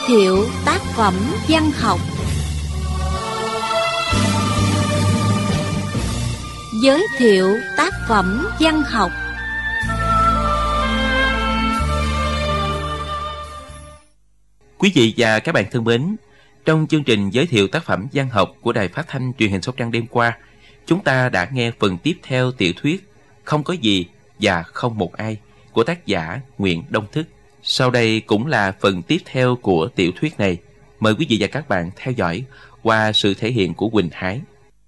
thiệu tác phẩm văn học. Giới thiệu tác phẩm văn học. Quý vị và các bạn thân mến, trong chương trình giới thiệu tác phẩm văn học của Đài Phát thanh Truyền hình Sóc Trăng đêm qua, chúng ta đã nghe phần tiếp theo tiểu thuyết Không có gì và không một ai của tác giả Nguyễn Đông Thức. Sau đây cũng là phần tiếp theo của tiểu thuyết này. Mời quý vị và các bạn theo dõi qua sự thể hiện của Quỳnh Hải.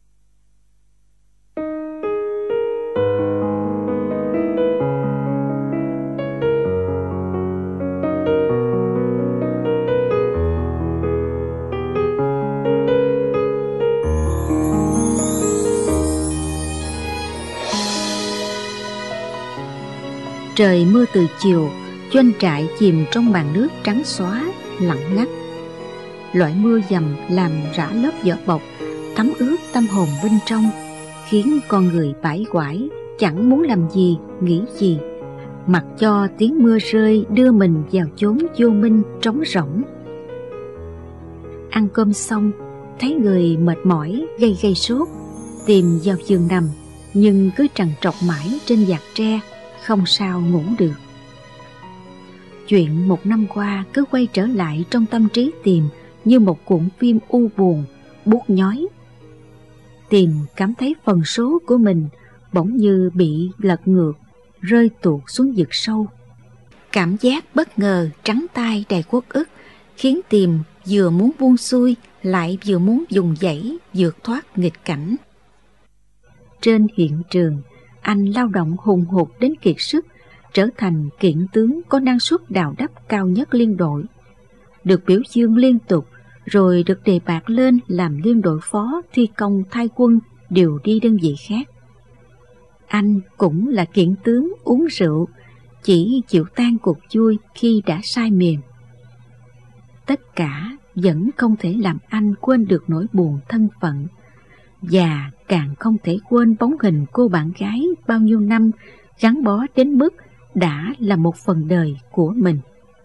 Trời mưa từ chiều, doanh trại chìm trong màn nước trắng xóa, lặng ngắt. Loại mưa dầm làm rã lớp vỏ bọc, thấm ướt tâm hồn bên trong, khiến con người bãi quải, chẳng muốn làm gì, nghĩ gì, mặc cho tiếng mưa rơi đưa mình vào chốn vô minh trống rỗng. Ăn cơm xong, thấy người mệt mỏi, gây sốt, tìm vào giường nằm, nhưng cứ trằn trọc mãi trên giạc tre, không sao ngủ được. Chuyện một năm qua cứ quay trở lại trong tâm trí Tìm như một cuộn phim u buồn, buốt nhói. Tìm cảm thấy phần số của mình bỗng như bị lật ngược, rơi tuột xuống vực sâu. Cảm giác bất ngờ trắng tay đầy uất ức khiến Tìm vừa muốn buông xuôi lại vừa muốn dùng dãy vượt thoát nghịch cảnh. Trên hiện trường, anh lao động hùng hục đến kiệt sức, trở thành kiện tướng có năng suất đào đắp cao nhất liên đội, được biểu dương liên tục, rồi được đề bạt lên làm liên đội phó thi công thay quân, điều đi đơn vị khác. Anh cũng là kiện tướng uống rượu, chỉ chịu tan cuộc vui khi đã say mềm. Tất cả vẫn không thể làm anh quên được nỗi buồn thân phận, và càng không thể quên bóng hình cô bạn gái bao nhiêu năm gắn bó đến mức đã là một phần đời của mình.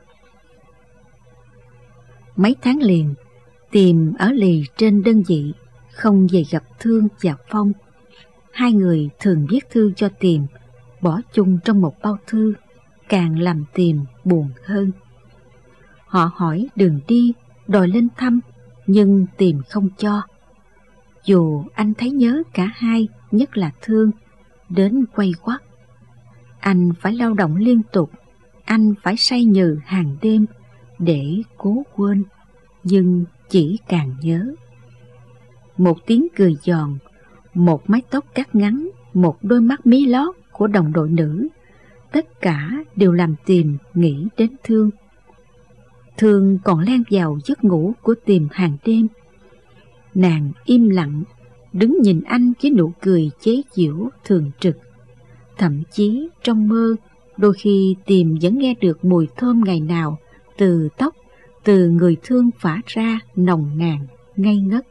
Mấy tháng liền, Tìm ở lì trên đơn vị, không về gặp Thương và Phong. Hai người thường viết thư cho Tìm, bỏ chung trong một bao thư, càng làm Tìm buồn hơn. Họ hỏi đường đi, đòi lên thăm, nhưng Tìm không cho. Dù anh thấy nhớ cả hai, nhất là Thương, đến quay quắt. Anh phải lao động liên tục, anh phải say nhừ hàng đêm để cố quên, nhưng chỉ càng nhớ. Một tiếng cười giòn, một mái tóc cắt ngắn, một đôi mắt mí lót của đồng đội nữ, tất cả đều làm Tìm nghĩ đến Thương. Thương còn len vào giấc ngủ của Tìm hàng đêm. Nàng im lặng, đứng nhìn anh với nụ cười chế giễu thường trực. Thậm chí trong mơ, đôi khi Tìm vẫn nghe được mùi thơm ngày nào từ tóc, từ người Thương phả ra nồng nàn, ngây ngất.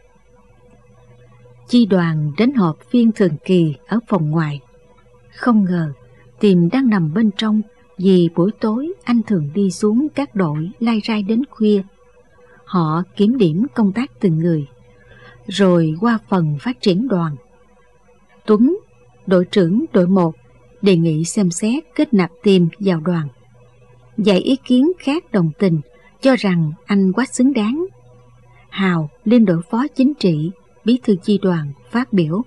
Chi đoàn đến họp phiên thường kỳ ở phòng ngoài. Không ngờ Tìm đang nằm bên trong, vì buổi tối anh thường đi xuống các đội lai rai đến khuya. Họ kiểm điểm công tác từng người, rồi qua phần phát triển đoàn. Tuấn, đội trưởng đội 1, đề nghị xem xét kết nạp Tìm vào đoàn. Vài ý kiến khác đồng tình, cho rằng anh quá xứng đáng. Hào, liên đội phó chính trị, bí thư chi đoàn, phát biểu: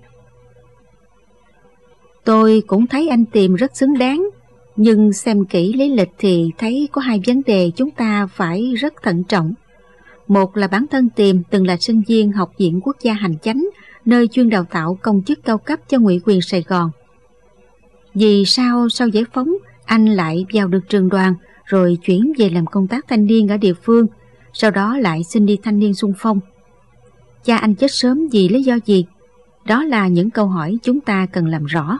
Tôi cũng thấy anh Tìm rất xứng đáng, nhưng xem kỹ lý lịch thì thấy có hai vấn đề chúng ta phải rất thận trọng. Một là bản thân Tìm từng là sinh viên Học viện Quốc gia Hành chánh, nơi chuyên đào tạo công chức cao cấp cho Ngụy quyền Sài Gòn. Vì sao sau giải phóng anh lại vào được trường đoàn, rồi chuyển về làm công tác thanh niên ở địa phương, sau đó lại xin đi thanh niên xung phong? Cha anh chết sớm vì lý do gì? Đó là những câu hỏi chúng ta cần làm rõ.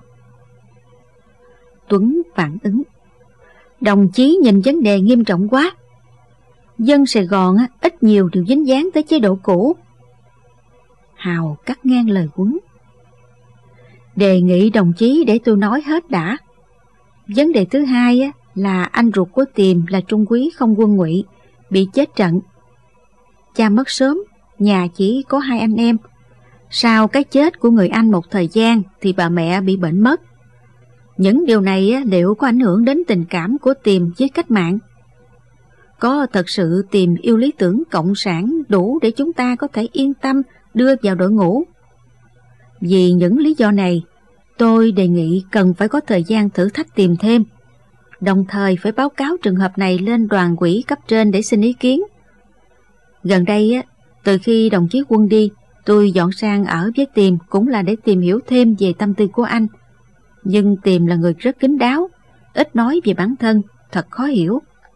Tuấn phản ứng: Đồng chí nhìn vấn đề nghiêm trọng quá. Dân Sài Gòn ít nhiều đều dính dáng tới chế độ cũ. Hào cắt ngang lời Tuấn: Đề nghị đồng chí để tôi nói hết đã. Vấn đề thứ hai là anh ruột của Tìm là trung úy không quân Ngụy, bị chết trận. Cha mất sớm, nhà chỉ có 2 anh em. Sau cái chết của người anh một thời gian thì bà mẹ bị bệnh mất. Những điều này liệu có ảnh hưởng đến tình cảm của Tiềm với cách mạng? Có thật sự Tiềm yêu lý tưởng cộng sản đủ để chúng ta có thể yên tâm đưa vào đội ngũ? Vì những lý do này, tôi đề nghị cần phải có thời gian thử thách Tiềm thêm, đồng thời phải báo cáo trường hợp này lên đoàn ủy cấp trên để xin ý kiến. Gần đây, từ khi đồng chí Quân đi, tôi dọn sang ở với Tiềm cũng là để tìm hiểu thêm về tâm tư của anh. Nhưng Tiềm là người rất kín đáo, ít nói về bản thân, thật khó hiểu.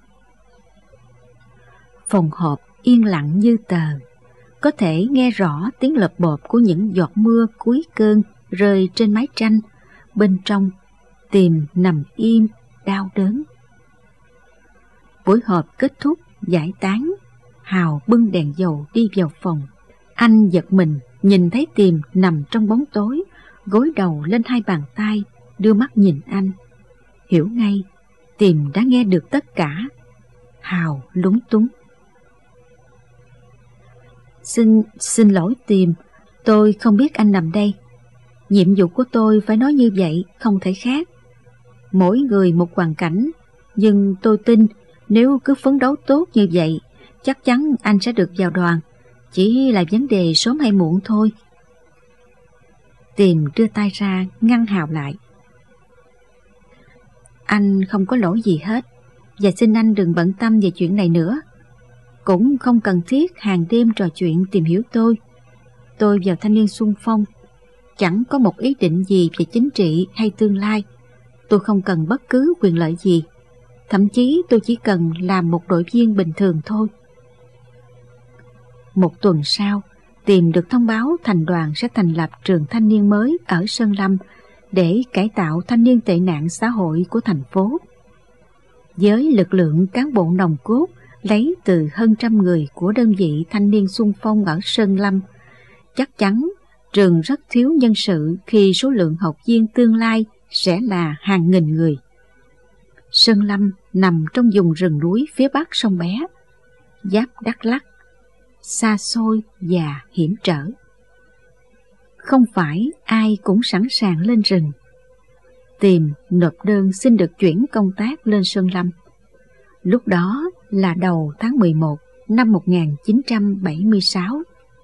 Phòng họp yên lặng như tờ, có thể nghe rõ tiếng lợp bộp của những giọt mưa cuối cơn rơi trên mái tranh. Bên trong, Tiềm nằm im, đau đớn. Buổi họp kết thúc, giải tán. Hào bưng đèn dầu đi vào phòng. Anh giật mình nhìn thấy Tiềm nằm trong bóng tối, gối đầu lên 2 bàn tay, đưa mắt nhìn anh. Hiểu ngay, Tiềm đã nghe được tất cả. Hào lúng túng. Xin lỗi Tiềm, tôi không biết anh nằm đây. Nhiệm vụ của tôi phải nói như vậy, không thể khác. Mỗi người một hoàn cảnh, nhưng tôi tin nếu cứ phấn đấu tốt như vậy, chắc chắn anh sẽ được vào đoàn. Chỉ là vấn đề sớm hay muộn thôi. Tiềm đưa tay ra ngăn Hào lại. Anh không có lỗi gì hết, và xin anh đừng bận tâm về chuyện này nữa. Cũng không cần thiết hàng đêm trò chuyện tìm hiểu tôi. Tôi vào thanh niên xung phong, chẳng có một ý định gì về chính trị hay tương lai. Tôi không cần bất cứ quyền lợi gì. Thậm chí tôi chỉ cần làm một đội viên bình thường thôi. Một tuần sau, Tiềm được thông báo thành đoàn sẽ thành lập trường thanh niên mới ở Sơn Lâm để cải tạo thanh niên tệ nạn xã hội của thành phố. Với lực lượng cán bộ nòng cốt lấy từ hơn 100 người của đơn vị thanh niên xung phong ở Sơn Lâm, chắc chắn trường rất thiếu nhân sự khi số lượng học viên tương lai sẽ là hàng nghìn người. Sơn Lâm nằm trong vùng rừng núi phía bắc sông Bé, giáp Đắk Lắk, xa xôi và hiểm trở. Không phải ai cũng sẵn sàng lên rừng. Tiềm nộp đơn xin được chuyển công tác lên Sơn Lâm. Lúc đó là đầu tháng 11 năm 1976.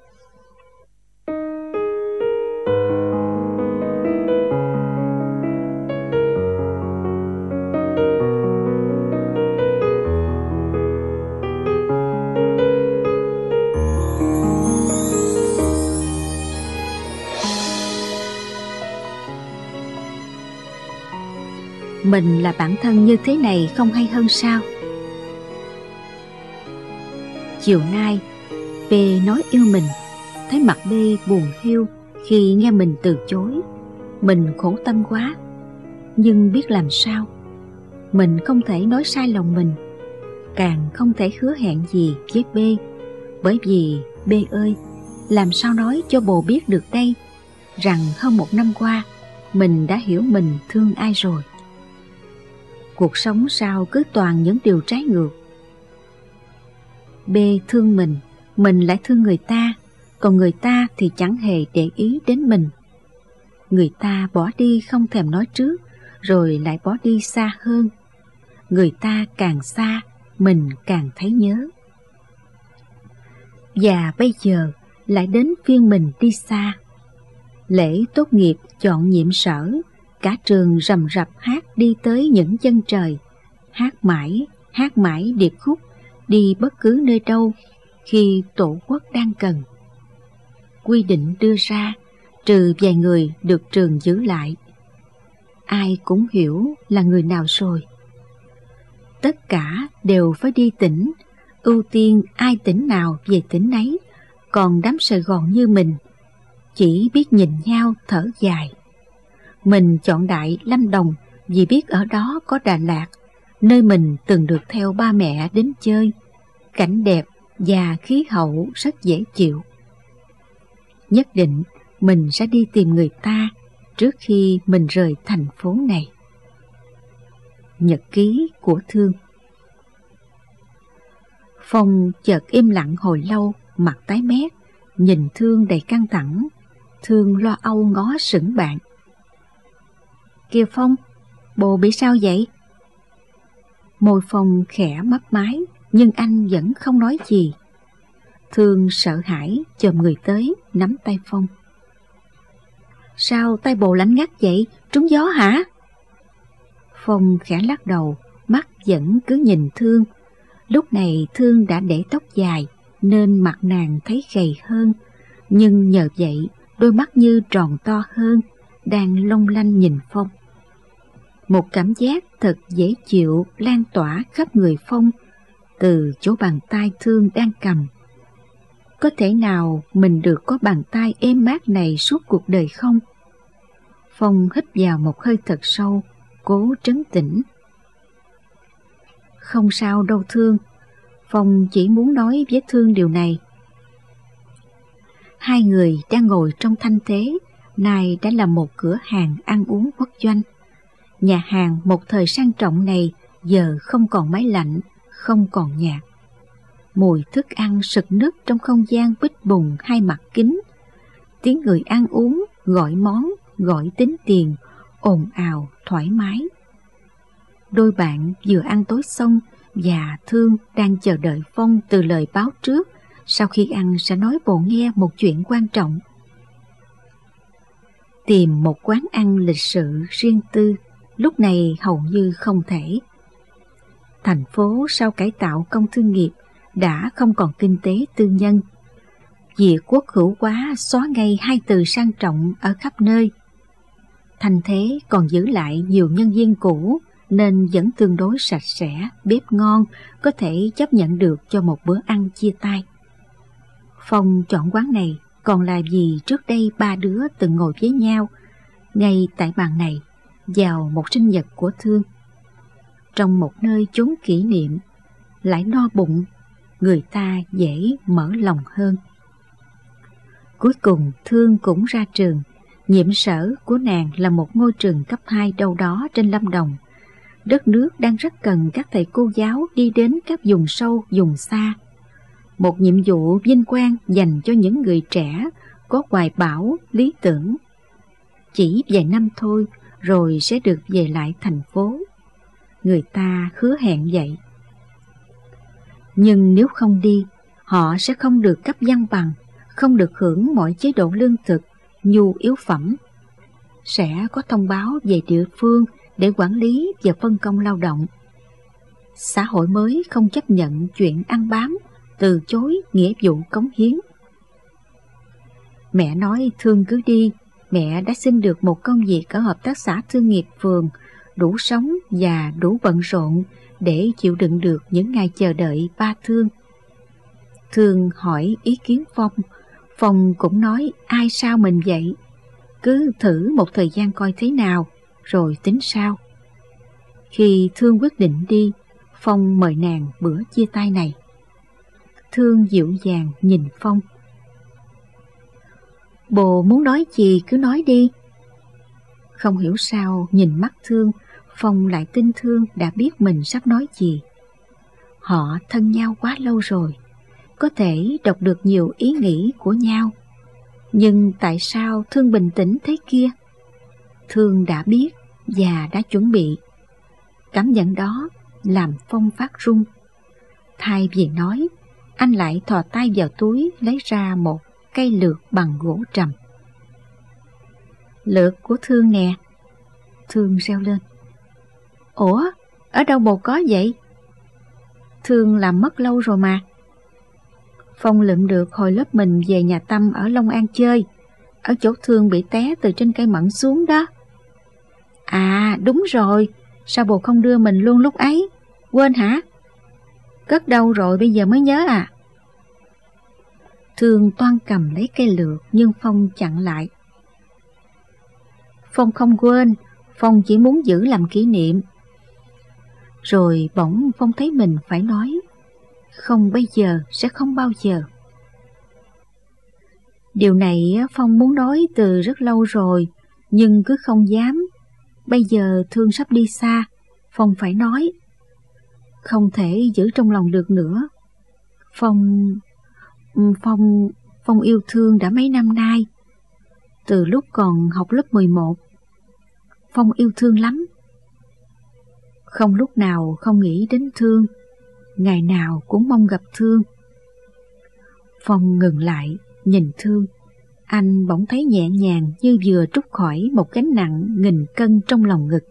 Mình là bản thân như thế này không hay hơn sao? Chiều nay, B nói yêu mình, thấy mặt B buồn hiu khi nghe mình từ chối. Mình khổ tâm quá, nhưng biết làm sao. Mình không thể nói sai lòng mình, càng không thể hứa hẹn gì với B. Bởi vì B ơi, làm sao nói cho bồ biết được đây, rằng hơn 1 năm qua mình đã hiểu mình thương ai rồi. Cuộc sống sao cứ toàn những điều trái ngược. B thương mình lại thương người ta, còn người ta thì chẳng hề để ý đến mình. Người ta bỏ đi không thèm nói trước, rồi lại bỏ đi xa hơn. Người ta càng xa, mình càng thấy nhớ. Và bây giờ lại đến phiên mình đi xa. Lễ tốt nghiệp chọn nhiệm sở, cả trường rầm rập hát đi tới những chân trời. Hát mãi điệp khúc, đi bất cứ nơi đâu khi tổ quốc đang cần. Quy định đưa ra, trừ vài người được trường giữ lại. Ai cũng hiểu là người nào rồi. Tất cả đều phải đi tỉnh, ưu tiên ai tỉnh nào về tỉnh ấy, còn đám Sài Gòn như mình chỉ biết nhìn nhau thở dài. Mình chọn Đại Lâm Đồng vì biết ở đó có Đà Lạt, nơi mình từng được theo ba mẹ đến chơi. Cảnh đẹp và khí hậu rất dễ chịu. Nhất định mình sẽ đi tìm người ta trước khi mình rời thành phố này. Nhật ký của Thương. Phong chợt im lặng hồi lâu, mặt tái mét, nhìn Thương đầy căng thẳng. Thương lo âu ngó sững bạn. Kìa Phong, bồ bị sao vậy? Môi Phong khẽ mấp máy, nhưng anh vẫn không nói gì. Thương sợ hãi chồm người tới, nắm tay Phong. Sao tay bồ lạnh ngắt vậy? Trúng gió hả? Phong khẽ lắc đầu, mắt vẫn cứ nhìn Thương. Lúc này Thương đã để tóc dài, nên mặt nàng thấy gầy hơn. Nhưng nhờ vậy, đôi mắt như tròn to hơn, đang long lanh nhìn Phong. Một cảm giác thật dễ chịu lan tỏa khắp người Phong, từ chỗ bàn tay Thương đang cầm. Có thể nào mình được có bàn tay êm mát này suốt cuộc đời không? Phong hít vào một hơi thật sâu, cố trấn tĩnh. Không sao đâu Thương, Phong chỉ muốn nói với Thương điều này. Hai người đang ngồi trong thanh thế, nay đã là một cửa hàng ăn uống quốc doanh. Nhà hàng một thời sang trọng này giờ không còn máy lạnh, không còn nhạc. Mùi thức ăn sực nức trong không gian bít bùng hai mặt kính. Tiếng người ăn uống, gọi món, gọi tính tiền, ồn ào, thoải mái. Đôi bạn vừa ăn tối xong và Thương đang chờ đợi Phong từ lời báo trước, sau khi ăn sẽ nói bồ nghe một chuyện quan trọng. Tìm một quán ăn lịch sự riêng tư lúc này hầu như không thể. Thành phố sau cải tạo công thương nghiệp đã không còn kinh tế tư nhân. Việc quốc hữu hóa xóa ngay hai từ sang trọng ở khắp nơi. Thành thế còn giữ lại nhiều nhân viên cũ nên vẫn tương đối sạch sẽ, bếp ngon, có thể chấp nhận được cho một bữa ăn chia tay. Phong chọn quán này còn là vì trước đây ba đứa từng ngồi với nhau ngay tại bàn này vào một sinh nhật của Thương. Trong một nơi chốn kỷ niệm, lại no bụng, người ta dễ mở lòng hơn. Cuối cùng Thương cũng ra trường. Nhiệm sở của nàng là một ngôi trường cấp 2 đâu đó trên Lâm Đồng. Đất nước đang rất cần các thầy cô giáo đi đến các vùng sâu, vùng xa. Một nhiệm vụ vinh quang dành cho những người trẻ có hoài bão, lý tưởng. Chỉ vài năm thôi rồi sẽ được về lại thành phố. Người ta hứa hẹn vậy. Nhưng nếu không đi, họ sẽ không được cấp văn bằng, không được hưởng mọi chế độ lương thực, nhu yếu phẩm. Sẽ có thông báo về địa phương để quản lý và phân công lao động. Xã hội mới không chấp nhận chuyện ăn bám, từ chối nghĩa vụ cống hiến. Mẹ nói Thương cứ đi, mẹ đã xin được một công việc ở hợp tác xã thương nghiệp phường, đủ sống và đủ bận rộn để chịu đựng được những ngày chờ đợi ba Thương. Thương hỏi ý kiến Phong, Phong cũng nói ai sao mình vậy, cứ thử một thời gian coi thế nào, rồi tính sao. Khi Thương quyết định đi, Phong mời nàng bữa chia tay này. Thương dịu dàng nhìn Phong. Bồ muốn nói gì cứ nói đi. Không hiểu sao nhìn mắt Thương, Phong lại tin Thương đã biết mình sắp nói gì. Họ thân nhau quá lâu rồi, có thể đọc được nhiều ý nghĩ của nhau. Nhưng tại sao Thương bình tĩnh thế kia? Thương đã biết và đã chuẩn bị. Cảm nhận đó làm Phong phát run. Thay vì nói, anh lại thò tay vào túi lấy ra một cây lược bằng gỗ trầm. Lược của Thương nè. Thương reo lên. Ủa, ở đâu bồ có vậy? Thương làm mất lâu rồi mà. Phong lượm được hồi lớp mình về nhà Tâm ở Long An chơi, ở chỗ Thương bị té từ trên cây mận xuống đó. À đúng rồi, sao bồ không đưa mình luôn lúc ấy? Quên hả? Cất đâu rồi bây giờ mới nhớ à? Thương toan cầm lấy cây lược nhưng Phong chặn lại. Phong không quên, Phong chỉ muốn giữ làm kỷ niệm. Rồi bỗng Phong thấy mình phải nói, không bây giờ sẽ không bao giờ. Điều này Phong muốn nói từ rất lâu rồi, nhưng cứ không dám. Bây giờ Thương sắp đi xa, Phong phải nói. Không thể giữ trong lòng được nữa. Phong yêu Thương đã mấy năm nay. Từ lúc còn học lớp 11, Phong yêu Thương lắm. Không lúc nào không nghĩ đến Thương, ngày nào cũng mong gặp Thương. Phong ngừng lại, nhìn Thương. Anh bỗng thấy nhẹ nhàng như vừa trút khỏi một gánh nặng nghìn cân trong lòng ngực.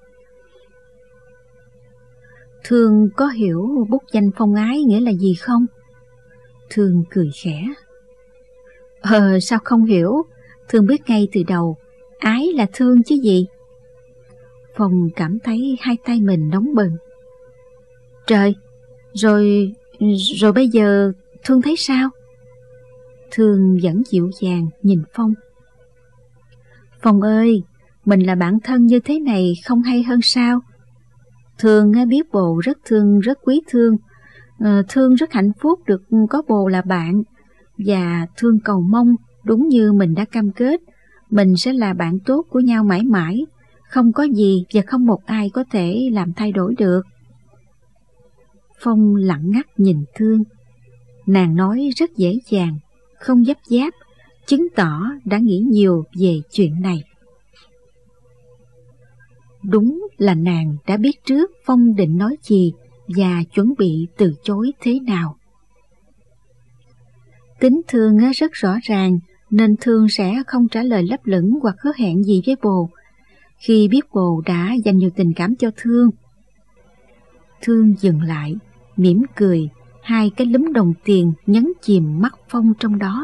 Thương có hiểu bút danh Phong Ái nghĩa là gì không? Thương cười khẽ. Sao không hiểu? Thương biết ngay từ đầu, ái là thương chứ gì. Phong cảm thấy hai tay mình nóng bừng. Trời, rồi bây giờ Thương thấy sao? Thương vẫn dịu dàng nhìn Phong. Phong ơi, mình là bạn thân như thế này không hay hơn sao? Thương biết bồ rất thương, rất quý Thương. Thương rất hạnh phúc được có bồ là bạn. Và Thương cầu mong, đúng như mình đã cam kết, mình sẽ là bạn tốt của nhau mãi mãi. Không có gì và không một ai có thể làm thay đổi được. Phong lặng ngắt nhìn Thương. Nàng nói rất dễ dàng, không dấp dáp, chứng tỏ đã nghĩ nhiều về chuyện này. Đúng là nàng đã biết trước Phong định nói gì và chuẩn bị từ chối thế nào. Tính Thương rất rõ ràng, nên Thương sẽ không trả lời lấp lửng hoặc hứa hẹn gì với bồ. Khi biết bồ đã dành nhiều tình cảm cho Thương, Thương dừng lại, mỉm cười, hai cái lúm đồng tiền nhấn chìm mắt Phong trong đó.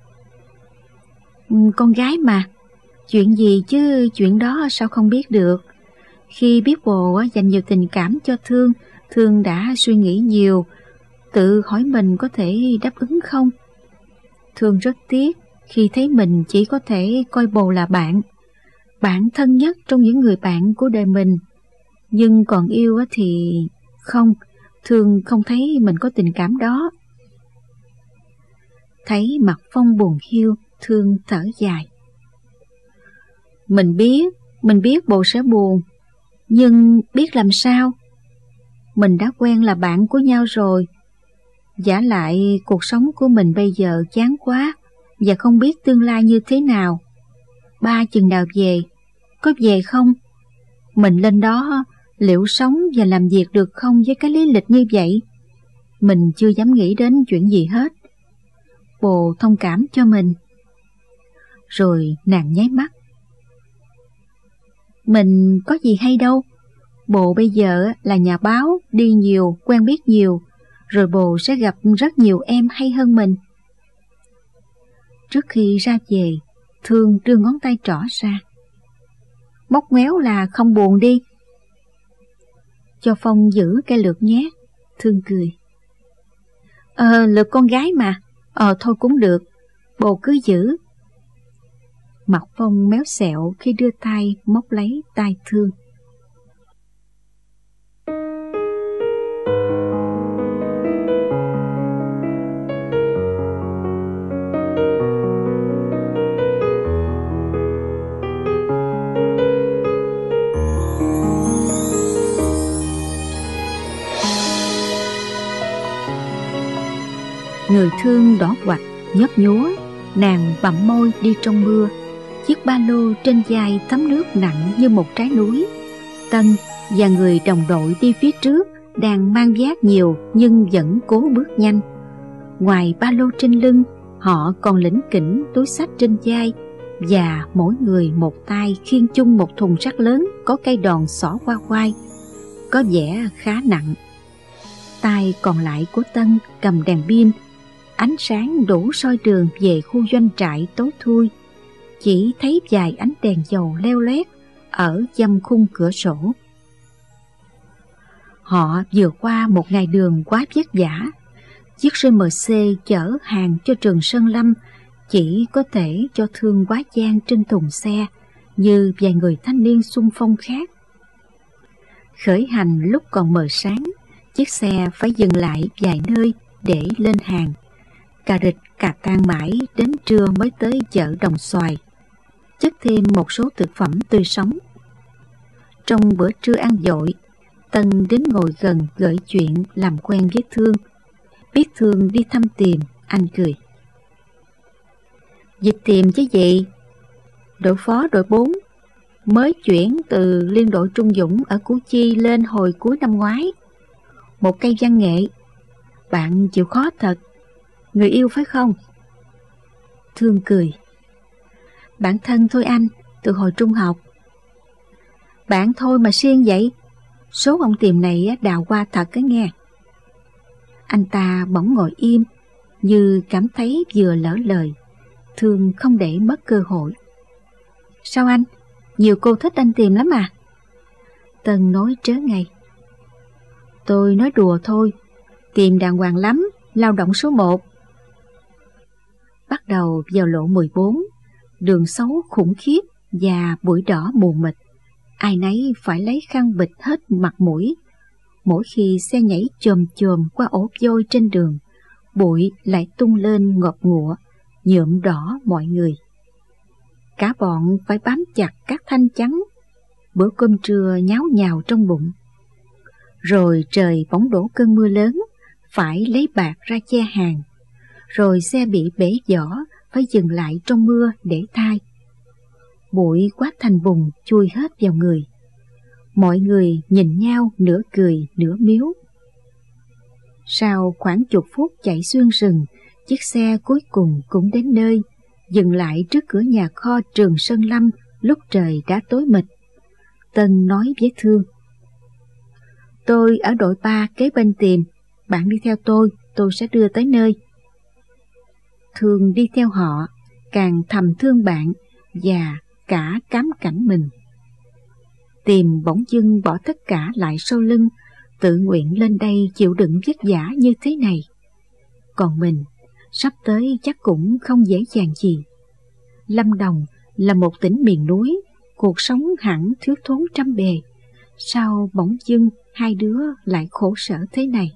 Con gái mà, chuyện gì chứ chuyện đó sao không biết được. Khi biết bồ dành nhiều tình cảm cho Thương, Thương đã suy nghĩ nhiều, tự hỏi mình có thể đáp ứng không. Thương rất tiếc khi thấy mình chỉ có thể coi bồ là bạn thân nhất trong những người bạn của đời mình. Nhưng còn yêu thì không, Thương không thấy mình có tình cảm đó. Thấy mặt Phong buồn hiu, Thương thở dài. Mình biết bồ sẽ buồn, nhưng biết làm sao? Mình đã quen là bạn của nhau rồi. Vả lại cuộc sống của mình bây giờ chán quá và không biết tương lai như thế nào. Ba chừng nào về, có về không? Mình lên đó liệu sống và làm việc được không với cái lý lịch như vậy? Mình chưa dám nghĩ đến chuyện gì hết. Bồ thông cảm cho mình. Rồi nàng nháy mắt. Mình có gì hay đâu. Bồ bây giờ là nhà báo, đi nhiều, quen biết nhiều, rồi bồ sẽ gặp rất nhiều em hay hơn mình. Trước khi ra về, Thương đưa ngón tay trỏ ra. Móc ngoéo là không buồn đi. Cho Phong giữ cái lược nhé. Thương cười. Lược con gái mà. Thôi cũng được, bồ cứ giữ. Mặt Phong méo xẹo khi đưa tay móc lấy tay Thương. Người Thương đỏ quạch, nhấp nhúa, nàng bặm môi đi trong mưa. Chiếc ba lô trên vai thấm nước nặng như một trái núi. Tân và người đồng đội đi phía trước đang mang vác nhiều nhưng vẫn cố bước nhanh. Ngoài ba lô trên lưng, họ còn lỉnh kỉnh túi xách trên vai, và mỗi người một tay khiêng chung một thùng sắt lớn có cây đòn xỏ qua vai, có vẻ khá nặng. Tay còn lại của Tân cầm đèn pin, ánh sáng đủ soi đường về khu doanh trại tối thui. Chỉ thấy vài ánh đèn dầu leo lét ở dăm khung cửa sổ. Họ vừa qua một ngày đường quá vất vả. Chiếc RMC chở hàng cho trường Sơn Lâm chỉ có thể cho Thương quá gian trên thùng xe như vài người thanh niên xung phong khác. Khởi hành lúc còn mờ sáng, chiếc xe phải dừng lại vài nơi để lên hàng. Cà rịch cà tan mãi đến trưa mới tới chợ Đồng Xoài, chất thêm một số thực phẩm tươi sống. Trong bữa trưa ăn dội, Tân đến ngồi gần gợi chuyện làm quen với Thương. biết Thương đi thăm Tìm, anh cười. Dịch Tìm chứ gì? Đội phó đội 4 mới chuyển từ liên đội Trung Dũng ở Củ Chi lên hồi cuối năm ngoái. Một cây văn nghệ. Bạn chịu khó thật. Người yêu phải không? Thương cười. Bạn thân thôi anh, từ hồi trung học. Bạn thôi mà siêng vậy. Số ông Tìm này đào qua thật cái nghe. Anh ta bỗng ngồi im, như cảm thấy vừa lỡ lời. Thương không để mất cơ hội. Sao anh? Nhiều cô thích anh Tìm lắm à? Tân nói trớ ngay. Tôi nói đùa thôi. Tìm đàng hoàng lắm, lao động số 1. Bắt đầu vào lộ 14, đường xấu khủng khiếp và bụi đỏ mù mịt. Ai nấy phải lấy khăn bịt hết mặt mũi. Mỗi khi xe nhảy chồm chồm qua ổ vôi trên đường, bụi lại tung lên ngọt ngụa, nhuộm đỏ mọi người. Cả bọn phải bám chặt các thanh chắn. Bữa cơm trưa nháo nhào trong bụng. Rồi trời bỗng đổ cơn mưa lớn, phải lấy bạt ra che hàng. Rồi xe bị bể vỏ, phải dừng lại trong mưa để thay. Bụi quát thành bùn chui hết vào người. Mọi người nhìn nhau nửa cười nửa miếu. Sau khoảng chục phút chạy xuyên rừng, chiếc xe cuối cùng cũng đến nơi, dừng lại trước cửa nhà kho Trường Sơn Lâm lúc trời đã tối mịt. Tân nói với Thương. Tôi ở đội 3 kế bên Tìm, bạn đi theo tôi sẽ đưa tới nơi. Thương đi theo họ, càng thầm thương bạn và cả cám cảnh mình. Tìm bỗng dưng bỏ tất cả lại sau lưng, tự nguyện lên đây chịu đựng vất vả như thế này. Còn mình, sắp tới chắc cũng không dễ dàng gì. Lâm Đồng là một tỉnh miền núi, cuộc sống hẳn thiếu thốn trăm bề. Sao bỗng dưng hai đứa lại khổ sở thế này?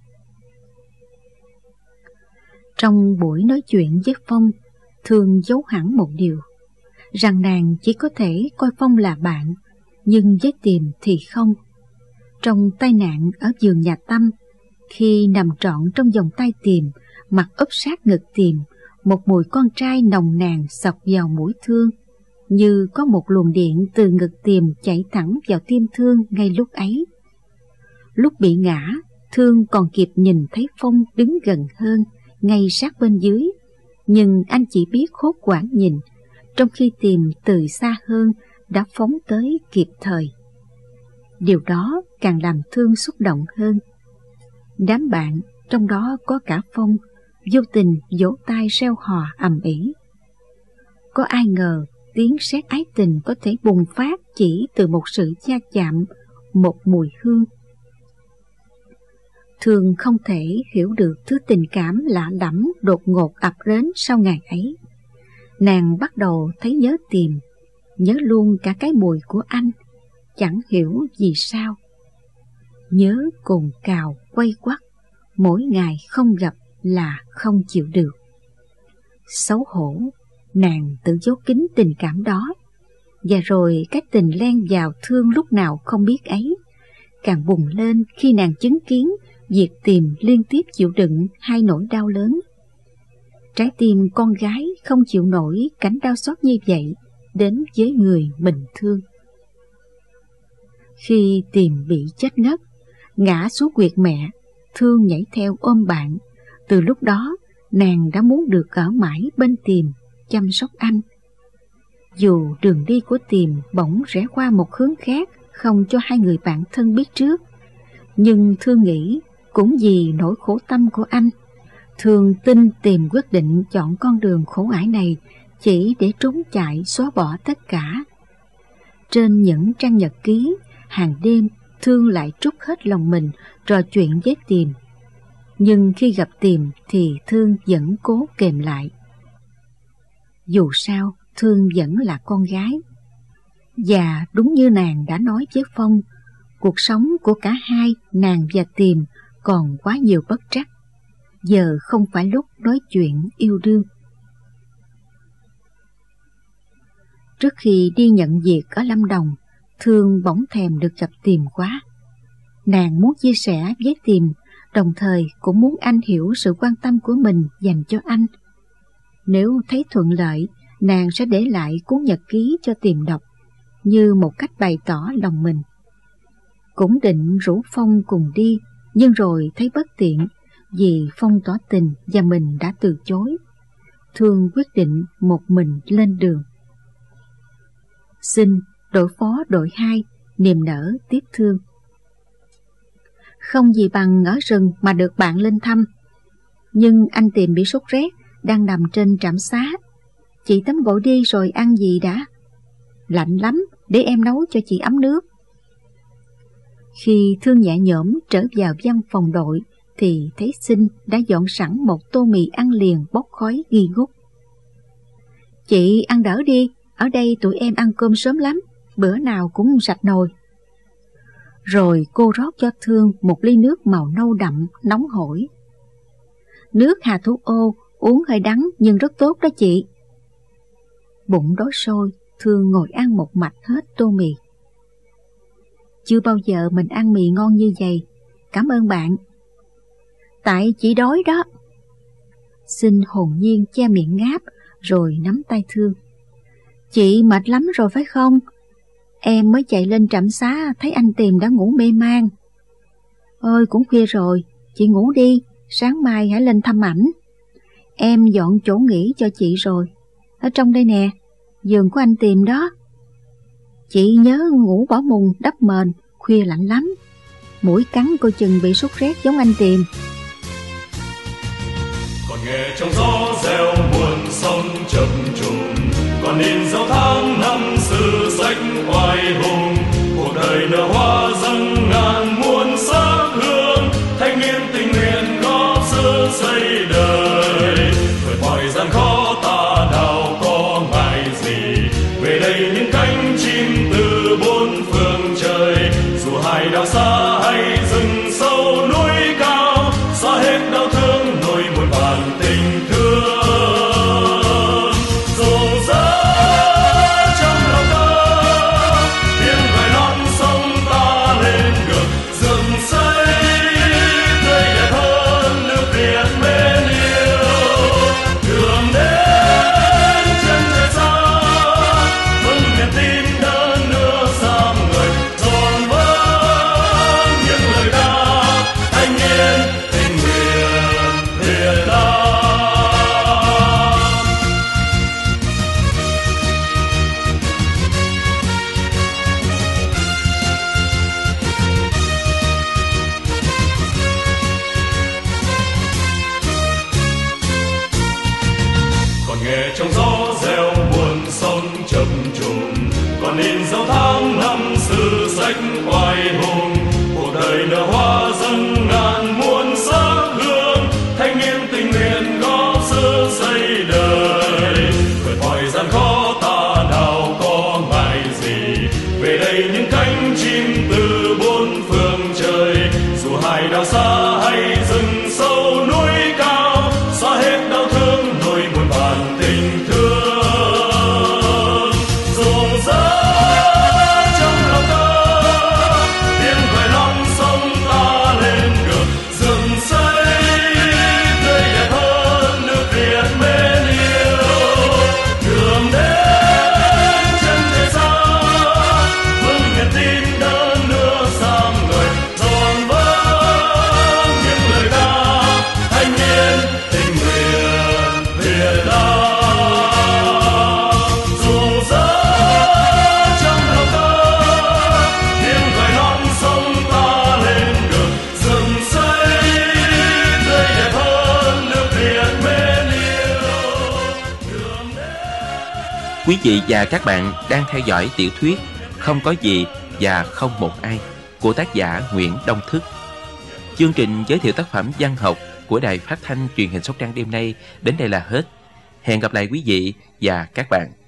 Trong buổi nói chuyện với Phong, Thương giấu hẳn một điều, rằng nàng chỉ có thể coi Phong là bạn, nhưng với Tìm thì không. Trong tai nạn ở vườn nhà Tâm, khi nằm trọn trong vòng tay Tìm, mặt úp sát ngực Tìm, một mùi con trai nồng nàn xộc vào mũi Thương, như có một luồng điện từ ngực Tìm chạy thẳng vào tim Thương ngay lúc ấy. Lúc bị ngã, Thương còn kịp nhìn thấy Phong đứng gần hơn, ngay sát bên dưới, nhưng anh chỉ biết hốt hoảng nhìn, trong khi Tìm từ xa hơn đã phóng tới kịp thời. Điều đó càng làm Thương xúc động hơn. Đám bạn, trong đó có cả Phong, vô tình vỗ tay reo hò ầm ĩ. Có ai ngờ tiếng sét ái tình có thể bùng phát chỉ từ một sự va chạm, một mùi hương. Thương không thể hiểu được thứ tình cảm lạ lẫm đột ngột ập đến sau ngày ấy. Nàng bắt đầu thấy nhớ Tìm, nhớ luôn cả cái mùi của anh, chẳng hiểu vì sao. Nhớ cồn cào quay quắt, mỗi ngày không gặp là không chịu được. Xấu hổ, nàng tự giấu kín tình cảm đó, và rồi cái tình len vào Thương lúc nào không biết ấy càng bùng lên khi nàng chứng kiến việc Tìm liên tiếp chịu đựng hai nỗi đau lớn. Trái tim con gái không chịu nổi cảnh đau xót như vậy đến với người mình thương. Khi Tìm bị chết ngất, ngã xuống quyệt mẹ, Thương nhảy theo ôm bạn. Từ lúc đó, nàng đã muốn được ở mãi bên Tìm, chăm sóc anh. Dù đường đi của Tìm bỗng rẽ qua một hướng khác, không cho hai người bạn thân biết trước, nhưng Thương nghĩ cũng vì nỗi khổ tâm của anh. Thương tin Tìm quyết định chọn con đường khổ ải này chỉ để trốn chạy xóa bỏ tất cả. Trên những trang nhật ký, hàng đêm Thương lại trút hết lòng mình trò chuyện với Tìm. Nhưng khi gặp Tìm thì Thương vẫn cố kềm lại. Dù sao, Thương vẫn là con gái. Và đúng như nàng đã nói với Phong, cuộc sống của cả hai, nàng và Tìm, còn quá nhiều bất trắc. Giờ không phải lúc nói chuyện yêu đương. Trước khi đi nhận việc ở Lâm Đồng, Thương bỗng thèm được gặp Tìm quá. Nàng muốn chia sẻ với Tìm đồng thời cũng muốn anh hiểu sự quan tâm của mình dành cho anh. Nếu thấy thuận lợi, nàng sẽ để lại cuốn nhật ký cho Tìm đọc, như một cách bày tỏ lòng mình. Cũng định rủ Phong cùng đi, nhưng rồi thấy bất tiện, vì Phong tỏ tình và mình đã từ chối. Thương quyết định một mình lên đường. Xin đội phó đội 2 niềm nở tiếp Thương. Không gì bằng ở rừng mà được bạn lên thăm. Nhưng anh Tìm bị sốt rét, đang nằm trên trạm xá. Chị tắm gội đi rồi ăn gì đã? Lạnh lắm, để em nấu cho chị ấm nước. Khi Thương nhẹ nhõm trở vào văn phòng đội, thì thấy Sinh đã dọn sẵn một tô mì ăn liền bốc khói nghi ngút. Chị ăn đỡ đi, ở đây tụi em ăn cơm sớm lắm, bữa nào cũng sạch nồi. Rồi cô rót cho Thương một ly nước màu nâu đậm, nóng hổi. Nước Hà Thủ Ô, uống hơi đắng nhưng rất tốt đó chị. Bụng đói sôi, Thương ngồi ăn một mạch hết tô mì. Chưa bao giờ mình ăn mì ngon như vậy, cảm ơn bạn. Tại chị đói đó. Sinh hồn nhiên che miệng ngáp, rồi nắm tay Thương. Chị mệt lắm rồi phải không? Em mới chạy lên trạm xá, thấy anh Tìm đã ngủ mê man. Ôi cũng khuya rồi, chị ngủ đi, sáng mai hãy lên thăm ảnh. Em dọn chỗ nghỉ cho chị rồi. Ở trong đây nè, giường của anh Tìm đó. Chị nhớ ngủ bỏ mùng đắp mền, khuya lạnh lắm. Mũi cắn coi chừng bị sốt rét giống anh Tìm. Còn nghe trong gió reo buồn sông chập trùng, còn in dấu tháng năm sử sách oai hùng. Cuộc đời nở hoa dâng ngàn muôn sắc hương, thanh niên tình nguyện góp sức xây đời. Vượt mọi gian khó ta nào có ngại gì, về đây những cánh chim từ bốn phương trời. Dù hải đảo xa hay rừng sâu núi cao, xóa hết đau thương nỗi muôn vàn tình thương. Rộn rã trong lòng ta, tiếng gọi non sông ta lên ngược rừng xây tươi đẹp hơn nước Việt mến yêu. Đường đến chân trời xa, vững niềm tin đơn đưa xa người, dồn vỡ những lời ca thanh niên tình nguyện Việt Nam. Còn nghe trong gió reo buồn sông chập trùng, còn in dấu tháng năm sử sách oai hùng. Cuộc đời nở hoa dâng ngàn muôn sắc hương, thanh niên tình nguyện góp sức xây đời. Vượt mọi gian khó ta nào có ngại gì, về đây những cánh chim từ bốn phương trời. Dù hải đảo xa hay rừng sâu núi cao, xóa hết đau thương nỗi muôn vàn tình thương. Rộn rã trong lòng ta, tiếng gọi non sông ta lên ngược rừng xây tươi đẹp hơn nước Việt mến yêu. Đường đến chân trời xa, vững niềm tin đơn đưa xa người, dồn vỡ những lời ca thanh niên tình nguyện Việt Nam. Rộn rã trong lòng ta, tiếng gọi non sông ta lên ngược rừng xây tươi đẹp hơn nước Việt mến yêu. Đường đến. Quý vị và các bạn đang theo dõi tiểu thuyết Không có gì và không một ai của tác giả Nguyễn Đông Thức. Chương trình giới thiệu tác phẩm văn học của Đài Phát thanh Truyền hình Sóc Trăng đêm nay đến đây là hết. Hẹn gặp lại quý vị và các bạn